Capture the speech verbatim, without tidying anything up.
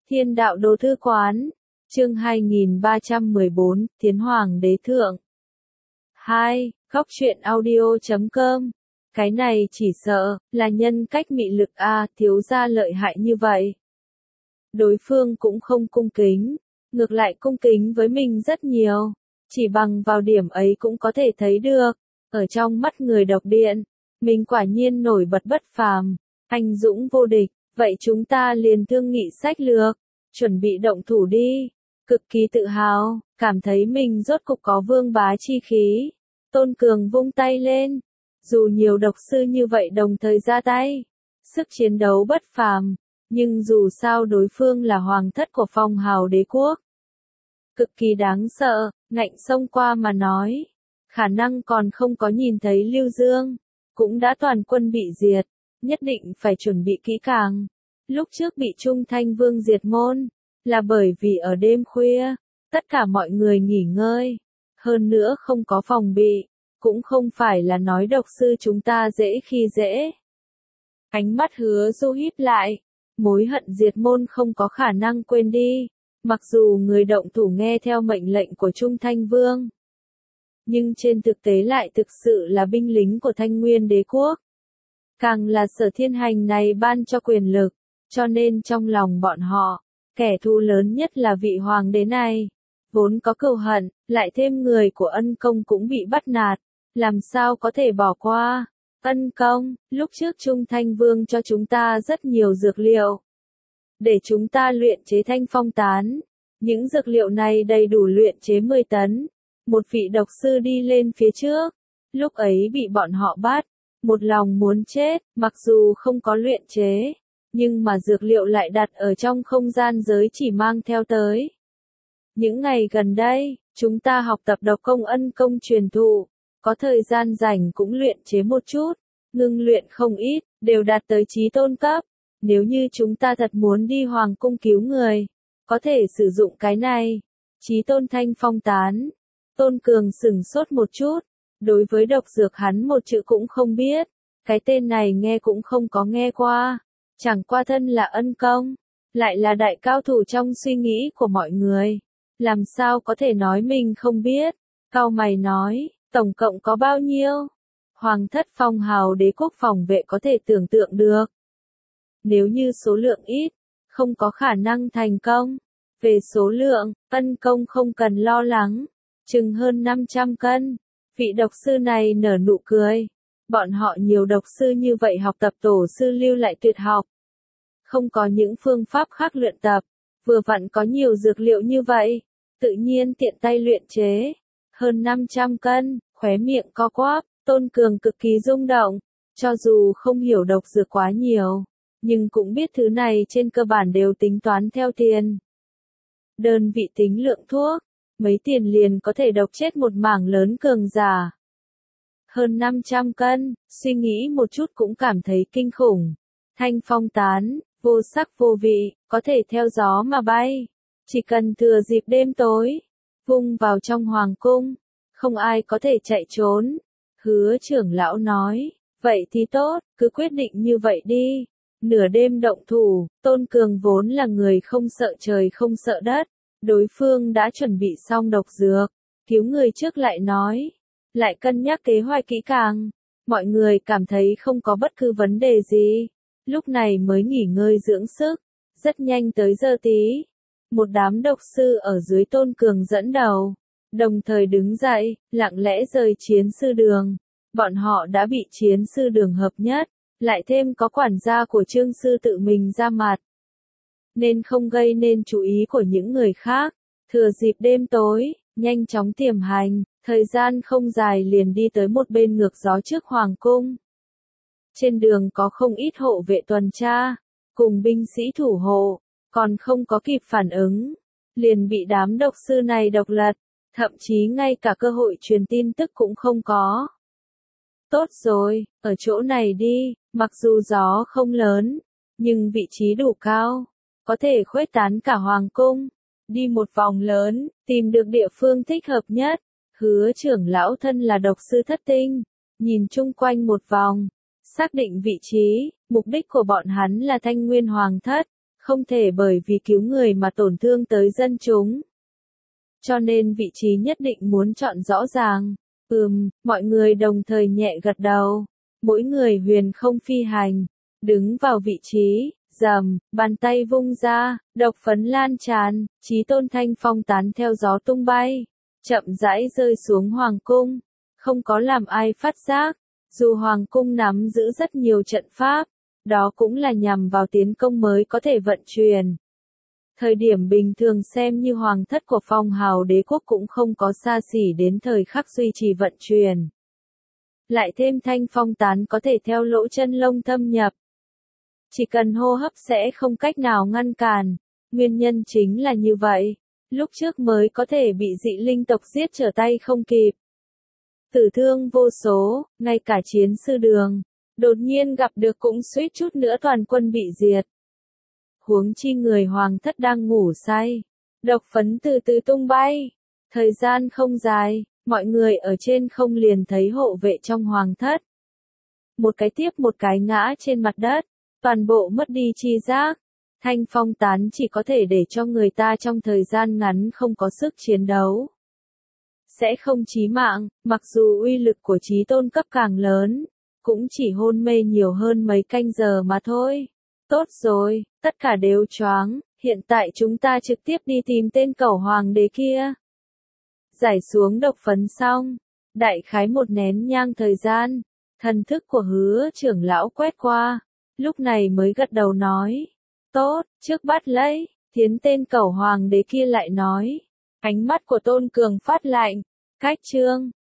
Thiên đạo đô thư quán, chương hai nghìn ba trăm mười bốn, Tiến Hoàng đế thượng. hai. Góc truyện audio chấm com. Cái này chỉ sợ là nhân cách mị lực a, thiếu gia lợi hại như vậy. Đối phương cũng không cung kính, ngược lại cung kính với mình rất nhiều, chỉ bằng vào điểm ấy cũng có thể thấy được, ở trong mắt người độc điện, mình quả nhiên nổi bật bất phàm, anh dũng vô địch. Vậy chúng ta liền thương nghị sách lược, chuẩn bị động thủ đi. Cực kỳ tự hào, cảm thấy mình rốt cục có vương bá chi khí. Tôn Cường vung tay lên. Dù nhiều độc sư như vậy đồng thời ra tay, sức chiến đấu bất phàm, nhưng dù sao đối phương là hoàng thất của phong hào đế quốc. Cực kỳ đáng sợ, ngạnh xông qua mà nói. Khả năng còn không có nhìn thấy Lưu Dương, cũng đã toàn quân bị diệt. Nhất định phải chuẩn bị kỹ càng. Lúc trước bị Trung Thanh Vương diệt môn, là bởi vì ở đêm khuya, tất cả mọi người nghỉ ngơi, hơn nữa không có phòng bị, cũng không phải là nói độc sư chúng ta dễ khi dễ. Ánh mắt Hứa Du híp lại, mối hận diệt môn không có khả năng quên đi, mặc dù người động thủ nghe theo mệnh lệnh của Trung Thanh Vương, nhưng trên thực tế lại thực sự là binh lính của Thanh Nguyên đế quốc. Càng là Sở Thiên Hành này ban cho quyền lực, cho nên trong lòng bọn họ, kẻ thù lớn nhất là vị hoàng đế này. Vốn có cừu hận, lại thêm người của Ân Công cũng bị bắt nạt, làm sao có thể bỏ qua. Ân Công, lúc trước Trung Thanh Vương cho chúng ta rất nhiều dược liệu, để chúng ta luyện chế thanh phong tán. Những dược liệu này đầy đủ luyện chế mười tấn. Một vị độc sư đi lên phía trước, lúc ấy bị bọn họ bắt. Một lòng muốn chết, mặc dù không có luyện chế, nhưng mà dược liệu lại đặt ở trong không gian giới chỉ mang theo tới. Những ngày gần đây, chúng ta học tập độc công Ân Công truyền thụ, có thời gian rảnh cũng luyện chế một chút, ngưng luyện không ít, đều đạt tới chí tôn cấp. Nếu như chúng ta thật muốn đi hoàng cung cứu người, có thể sử dụng cái này, chí tôn thanh phong tán. Tôn Cường sửng sốt một chút. Đối với độc dược hắn một chữ cũng không biết, cái tên này nghe cũng không có nghe qua, chẳng qua thân là Ân Công, lại là đại cao thủ trong suy nghĩ của mọi người, làm sao có thể nói mình không biết. Cau mày nói, tổng cộng có bao nhiêu? Hoàng thất phong hào đế quốc phòng vệ có thể tưởng tượng được. Nếu như số lượng ít, không có khả năng thành công. Về số lượng, Ân Công không cần lo lắng, chừng hơn năm trăm cân. Vị độc sư này nở nụ cười. Bọn họ nhiều độc sư như vậy học tập tổ sư lưu lại tuyệt học. Không có những phương pháp khác luyện tập. Vừa vặn có nhiều dược liệu như vậy. Tự nhiên tiện tay luyện chế. Hơn năm trăm cân, khóe miệng co quắp. Tôn Cường cực kỳ rung động. Cho dù không hiểu độc dược quá nhiều, nhưng cũng biết thứ này trên cơ bản đều tính toán theo tiền. Đơn vị tính lượng thuốc. Mấy tiền liền có thể độc chết một mảng lớn cường giả. Hơn năm trăm cân, suy nghĩ một chút cũng cảm thấy kinh khủng. Thanh phong tán, vô sắc vô vị, có thể theo gió mà bay. Chỉ cần thừa dịp đêm tối, vung vào trong hoàng cung, không ai có thể chạy trốn. Hứa trưởng lão nói, vậy thì tốt, cứ quyết định như vậy đi. Nửa đêm động thủ, Tôn Cường vốn là người không sợ trời không sợ đất. Đối phương đã chuẩn bị xong độc dược, cứu người trước lại nói, lại cân nhắc kế hoạch kỹ càng, mọi người cảm thấy không có bất cứ vấn đề gì, lúc này mới nghỉ ngơi dưỡng sức. Rất nhanh tới giờ tí, một đám độc sư ở dưới Tôn Cường dẫn đầu, đồng thời đứng dậy, lặng lẽ rời chiến sư đường. Bọn họ đã bị chiến sư đường hợp nhất, lại thêm có quản gia của Trương sư tự mình ra mặt, nên không gây nên chú ý của những người khác. Thừa dịp đêm tối, nhanh chóng tiềm hành, thời gian không dài liền đi tới một bên ngược gió trước hoàng cung. Trên đường có không ít hộ vệ tuần tra, cùng binh sĩ thủ hộ, còn không có kịp phản ứng, liền bị đám độc sư này độc lật, thậm chí ngay cả cơ hội truyền tin tức cũng không có. Tốt rồi, ở chỗ này đi, mặc dù gió không lớn, nhưng vị trí đủ cao, có thể khuếch tán cả hoàng cung. Đi một vòng lớn, tìm được địa phương thích hợp nhất. Hứa trưởng lão thân là độc sư thất tinh, nhìn chung quanh một vòng, xác định vị trí, mục đích của bọn hắn là Thanh Nguyên Hoàng thất, không thể bởi vì cứu người mà tổn thương tới dân chúng. Cho nên vị trí nhất định muốn chọn rõ ràng. Ừm, mọi người đồng thời nhẹ gật đầu. Mỗi người huyền không phi hành, đứng vào vị trí, rầm, bàn tay vung ra, độc phấn lan tràn, Chí Tôn thanh phong tán theo gió tung bay, chậm rãi rơi xuống hoàng cung, không có làm ai phát giác. Dù hoàng cung nắm giữ rất nhiều trận pháp, đó cũng là nhằm vào tiến công mới có thể vận chuyển. Thời điểm bình thường xem như hoàng thất của Phong Hào đế quốc cũng không có xa xỉ đến thời khắc duy trì vận chuyển. Lại thêm thanh phong tán có thể theo lỗ chân lông thâm nhập. Chỉ cần hô hấp sẽ không cách nào ngăn cản. Nguyên nhân chính là như vậy. Lúc trước mới có thể bị dị linh tộc giết trở tay không kịp. Tử thương vô số, ngay cả chiến sư đường. Đột nhiên gặp được cũng suýt chút nữa toàn quân bị diệt. Huống chi người hoàng thất đang ngủ say. Độc phấn từ từ tung bay. Thời gian không dài, mọi người ở trên không liền thấy hộ vệ trong hoàng thất. Một cái tiếp một cái ngã trên mặt đất, toàn bộ mất đi chi giác. Thanh phong tán chỉ có thể để cho người ta trong thời gian ngắn không có sức chiến đấu. Sẽ không chí mạng, mặc dù uy lực của Chí Tôn cấp càng lớn, cũng chỉ hôn mê nhiều hơn mấy canh giờ mà thôi. Tốt rồi, tất cả đều choáng, hiện tại chúng ta trực tiếp đi tìm tên cẩu hoàng đế kia. Giải xuống độc phấn xong, đại khái một nén nhang thời gian, thần thức của Hứa trưởng lão quét qua, lúc này mới gật đầu nói, tốt, trước bắt lấy, tiến tên cẩu hoàng đế kia lại nói, ánh mắt của Tôn Cường phát lạnh, cách chương,